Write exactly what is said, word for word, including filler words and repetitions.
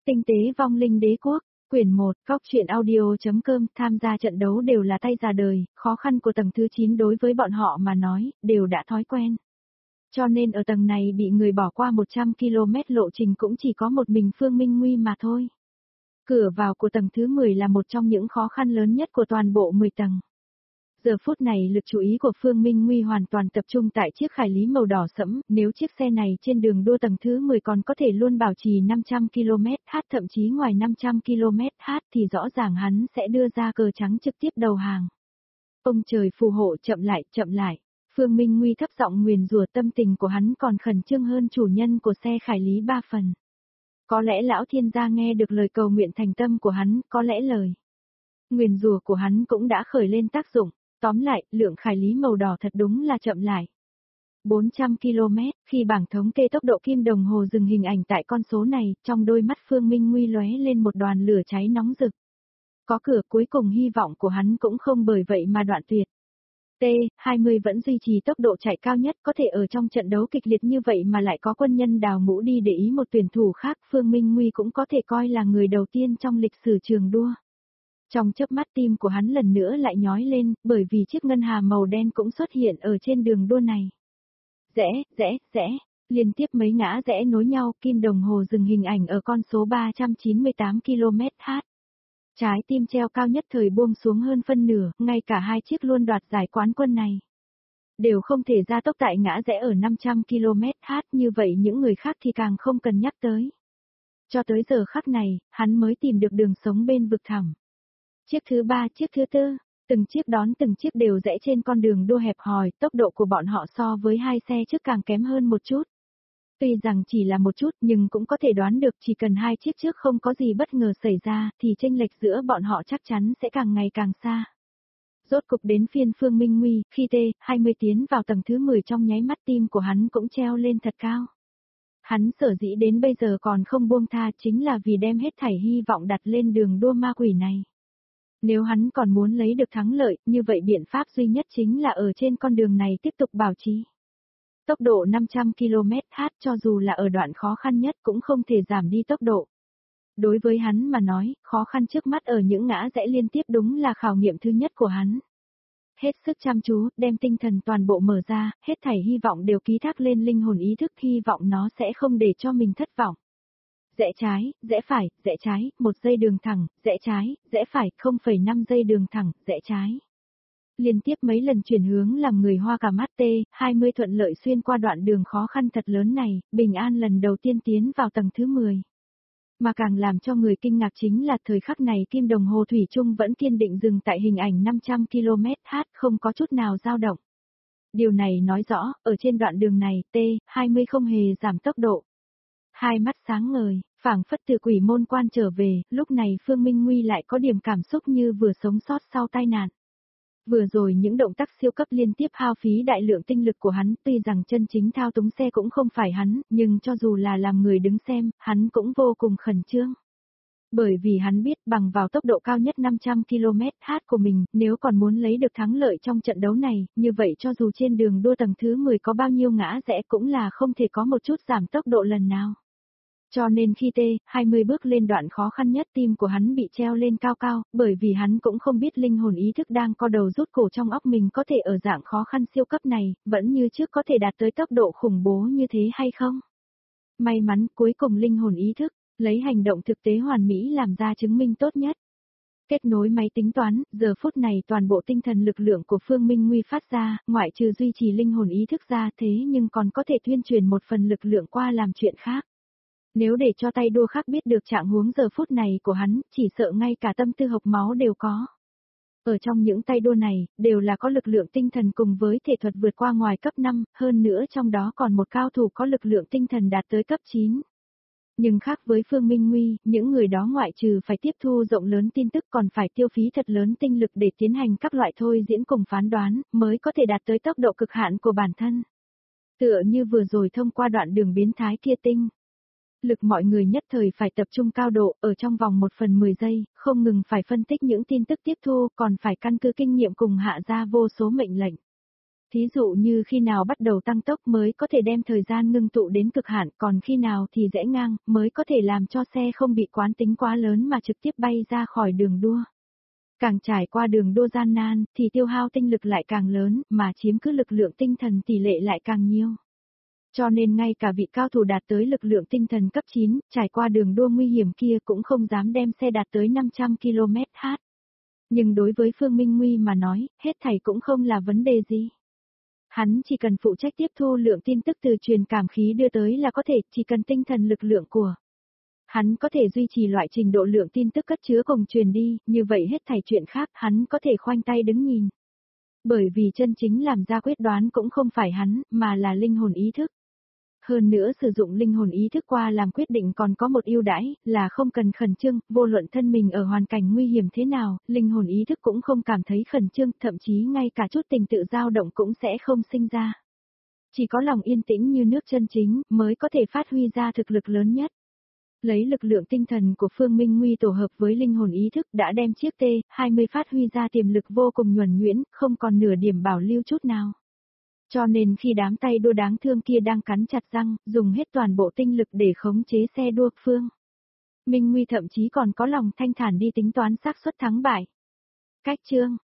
Tinh tế vong linh đế quốc, quyển một, Cóc truyện audio.com, tham gia trận đấu đều là tay già đời, khó khăn của tầng thứ chín đối với bọn họ mà nói, đều đã thói quen. Cho nên ở tầng này bị người bỏ qua một trăm ki lô mét lộ trình cũng chỉ có một mình Phương Minh Nguy mà thôi. Cửa vào của tầng thứ mười là một trong những khó khăn lớn nhất của toàn bộ mười tầng. Giờ phút này lực chú ý của Phương Minh Nguy hoàn toàn tập trung tại chiếc khải lý màu đỏ sẫm, nếu chiếc xe này trên đường đua tầng thứ mười còn có thể luôn bảo trì năm trăm ki lô mét h thậm chí ngoài năm trăm ki lô mét h thì rõ ràng hắn sẽ đưa ra cờ trắng trực tiếp đầu hàng. Ông trời phù hộ, chậm lại, chậm lại. Phương Minh Nguy thấp giọng nguyền rủa, tâm tình của hắn còn khẩn trương hơn chủ nhân của xe khải lý ba phần. Có lẽ lão thiên gia nghe được lời cầu nguyện thành tâm của hắn, có lẽ lời nguyền rủa của hắn cũng đã khởi lên tác dụng. Tóm lại, lượng khải lý màu đỏ thật đúng là chậm lại. bốn trăm ki lô mét, khi bảng thống kê tốc độ kim đồng hồ dừng hình ảnh tại con số này, trong đôi mắt Phương Minh Nguy lóe lên một đoàn lửa cháy nóng rực. Có cửa, cuối cùng hy vọng của hắn cũng không bởi vậy mà đoạn tuyệt. T hai mươi vẫn duy trì tốc độ chạy cao nhất, có thể ở trong trận đấu kịch liệt như vậy mà lại có quân nhân đào ngũ đi để ý một tuyển thủ khác, Phương Minh Nguy cũng có thể coi là người đầu tiên trong lịch sử trường đua. Trong chớp mắt tim của hắn lần nữa lại nhói lên, bởi vì chiếc ngân hà màu đen cũng xuất hiện ở trên đường đua này. Rẽ, rẽ, rẽ, liên tiếp mấy ngã rẽ nối nhau, kim đồng hồ dừng hình ảnh ở con số ba trăm chín mươi tám ki lô mét h. Trái tim treo cao nhất thời buông xuống hơn phân nửa, ngay cả hai chiếc luôn đoạt giải quán quân này đều không thể gia tốc tại ngã rẽ ở năm trăm ki lô mét h, như vậy những người khác thì càng không cần nhắc tới. Cho tới giờ khắc này, hắn mới tìm được đường sống bên vực thẳm. Chiếc thứ ba, chiếc thứ tư, từng chiếc đón từng chiếc đều rẽ trên con đường đua hẹp hòi, tốc độ của bọn họ so với hai xe trước càng kém hơn một chút. Tuy rằng chỉ là một chút nhưng cũng có thể đoán được chỉ cần hai chiếc trước không có gì bất ngờ xảy ra thì chênh lệch giữa bọn họ chắc chắn sẽ càng ngày càng xa. Rốt cục đến phiên Phương Minh Nguy, khi T hai mươi tiến vào tầng thứ mười trong nháy mắt tim của hắn cũng treo lên thật cao. Hắn sở dĩ đến bây giờ còn không buông tha chính là vì đem hết thảy hy vọng đặt lên đường đua ma quỷ này. Nếu hắn còn muốn lấy được thắng lợi, như vậy biện pháp duy nhất chính là ở trên con đường này tiếp tục bảo trì tốc độ năm trăm ki lô mét h, cho dù là ở đoạn khó khăn nhất cũng không thể giảm đi tốc độ. Đối với hắn mà nói, khó khăn trước mắt ở những ngã rẽ liên tiếp đúng là khảo nghiệm thứ nhất của hắn. Hết sức chăm chú, đem tinh thần toàn bộ mở ra, hết thảy hy vọng đều ký thác lên linh hồn ý thức, hy vọng nó sẽ không để cho mình thất vọng. Rẽ trái, rẽ phải, rẽ trái, một giây đường thẳng, rẽ trái, rẽ phải, không phẩy năm giây đường thẳng, rẽ trái. Liên tiếp mấy lần chuyển hướng làm người hoa cả mắt. T hai mươi thuận lợi xuyên qua đoạn đường khó khăn thật lớn này, bình an lần đầu tiên tiến vào tầng thứ mười. Mà càng làm cho người kinh ngạc chính là thời khắc này kim đồng hồ thủy chung vẫn kiên định dừng tại hình ảnh năm trăm ki lô mét h, không có chút nào dao động. Điều này nói rõ, ở trên đoạn đường này, T hai mươi không hề giảm tốc độ. Hai mắt sáng ngời, phảng phất từ quỷ môn quan trở về, lúc này Phương Minh Nguy lại có điểm cảm xúc như vừa sống sót sau tai nạn. Vừa rồi những động tác siêu cấp liên tiếp hao phí đại lượng tinh lực của hắn, tuy rằng chân chính thao túng xe cũng không phải hắn, nhưng cho dù là làm người đứng xem, hắn cũng vô cùng khẩn trương. Bởi vì hắn biết bằng vào tốc độ cao nhất năm trăm ki lô mét h của mình, nếu còn muốn lấy được thắng lợi trong trận đấu này, như vậy cho dù trên đường đua tầng thứ mười có bao nhiêu ngã rẽ cũng là không thể có một chút giảm tốc độ lần nào. Cho nên khi T hai mươi bước lên đoạn khó khăn nhất, tim của hắn bị treo lên cao cao, bởi vì hắn cũng không biết linh hồn ý thức đang co đầu rút cổ trong óc mình có thể ở dạng khó khăn siêu cấp này, vẫn như trước có thể đạt tới tốc độ khủng bố như thế hay không. May mắn, cuối cùng linh hồn ý thức, lấy hành động thực tế hoàn mỹ làm ra chứng minh tốt nhất. Kết nối máy tính toán, giờ phút này toàn bộ tinh thần lực lượng của Phương Minh Nguy phát ra, ngoại trừ duy trì linh hồn ý thức ra thế nhưng còn có thể tuyên truyền một phần lực lượng qua làm chuyện khác. Nếu để cho tay đua khác biết được trạng huống giờ phút này của hắn, chỉ sợ ngay cả tâm tư hộc máu đều có. Ở trong những tay đua này, đều là có lực lượng tinh thần cùng với thể thuật vượt qua ngoài cấp năm, hơn nữa trong đó còn một cao thủ có lực lượng tinh thần đạt tới cấp chín. Nhưng khác với Phương Minh Nguy, những người đó ngoại trừ phải tiếp thu rộng lớn tin tức còn phải tiêu phí thật lớn tinh lực để tiến hành các loại thôi diễn cùng phán đoán, mới có thể đạt tới tốc độ cực hạn của bản thân. Tựa như vừa rồi thông qua đoạn đường biến thái kia tinh. Lực mọi người nhất thời phải tập trung cao độ, ở trong vòng một phần mười giây, không ngừng phải phân tích những tin tức tiếp thu, còn phải căn cứ kinh nghiệm cùng hạ ra vô số mệnh lệnh. Thí dụ như khi nào bắt đầu tăng tốc mới có thể đem thời gian ngưng tụ đến cực hạn, còn khi nào thì rẽ ngang mới có thể làm cho xe không bị quán tính quá lớn mà trực tiếp bay ra khỏi đường đua. Càng trải qua đường đua gian nan thì tiêu hao tinh lực lại càng lớn, mà chiếm cứ lực lượng tinh thần tỷ lệ lại càng nhiều. Cho nên ngay cả vị cao thủ đạt tới lực lượng tinh thần cấp chín, trải qua đường đua nguy hiểm kia cũng không dám đem xe đạt tới năm trăm ki lô mét h. Nhưng đối với Phương Minh Nguy mà nói, hết thảy cũng không là vấn đề gì. Hắn chỉ cần phụ trách tiếp thu lượng tin tức từ truyền cảm khí đưa tới là có thể, chỉ cần tinh thần lực lượng của hắn có thể duy trì loại trình độ lượng tin tức cất chứa cùng truyền đi, như vậy hết thảy chuyện khác hắn có thể khoanh tay đứng nhìn. Bởi vì chân chính làm ra quyết đoán cũng không phải hắn, mà là linh hồn ý thức. Hơn nữa sử dụng linh hồn ý thức qua làm quyết định còn có một ưu đãi, là không cần khẩn trương, vô luận thân mình ở hoàn cảnh nguy hiểm thế nào, linh hồn ý thức cũng không cảm thấy khẩn trương, thậm chí ngay cả chút tình tự dao động cũng sẽ không sinh ra. Chỉ có lòng yên tĩnh như nước chân chính, mới có thể phát huy ra thực lực lớn nhất. Lấy lực lượng tinh thần của Phương Minh Nguy tổ hợp với linh hồn ý thức đã đem chiếc T hai mươi phát huy ra tiềm lực vô cùng nhuần nhuyễn, không còn nửa điểm bảo lưu chút nào. Cho nên khi đám tay đua đáng thương kia đang cắn chặt răng, dùng hết toàn bộ tinh lực để khống chế xe đua, Phương Minh Nguy thậm chí còn có lòng thanh thản đi tính toán xác suất thắng bại. Cách chương